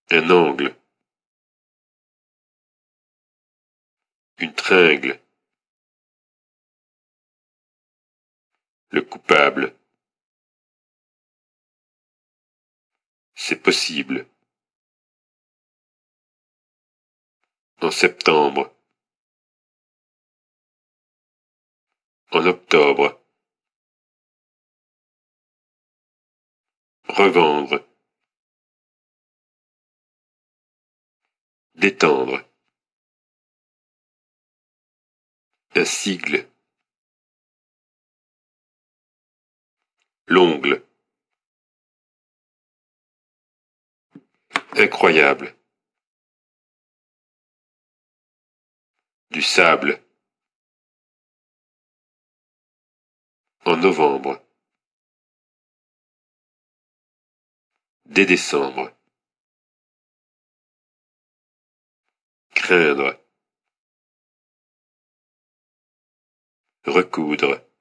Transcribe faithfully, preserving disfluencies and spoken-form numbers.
Un angle. Une tringle. Le coupable. C'est possible. En septembre. En octobre. Revendre. Détendre. Un sigle. L'ongle. Incroyable. Du sable. En novembre. Dès décembre. Craindre. Recoudre.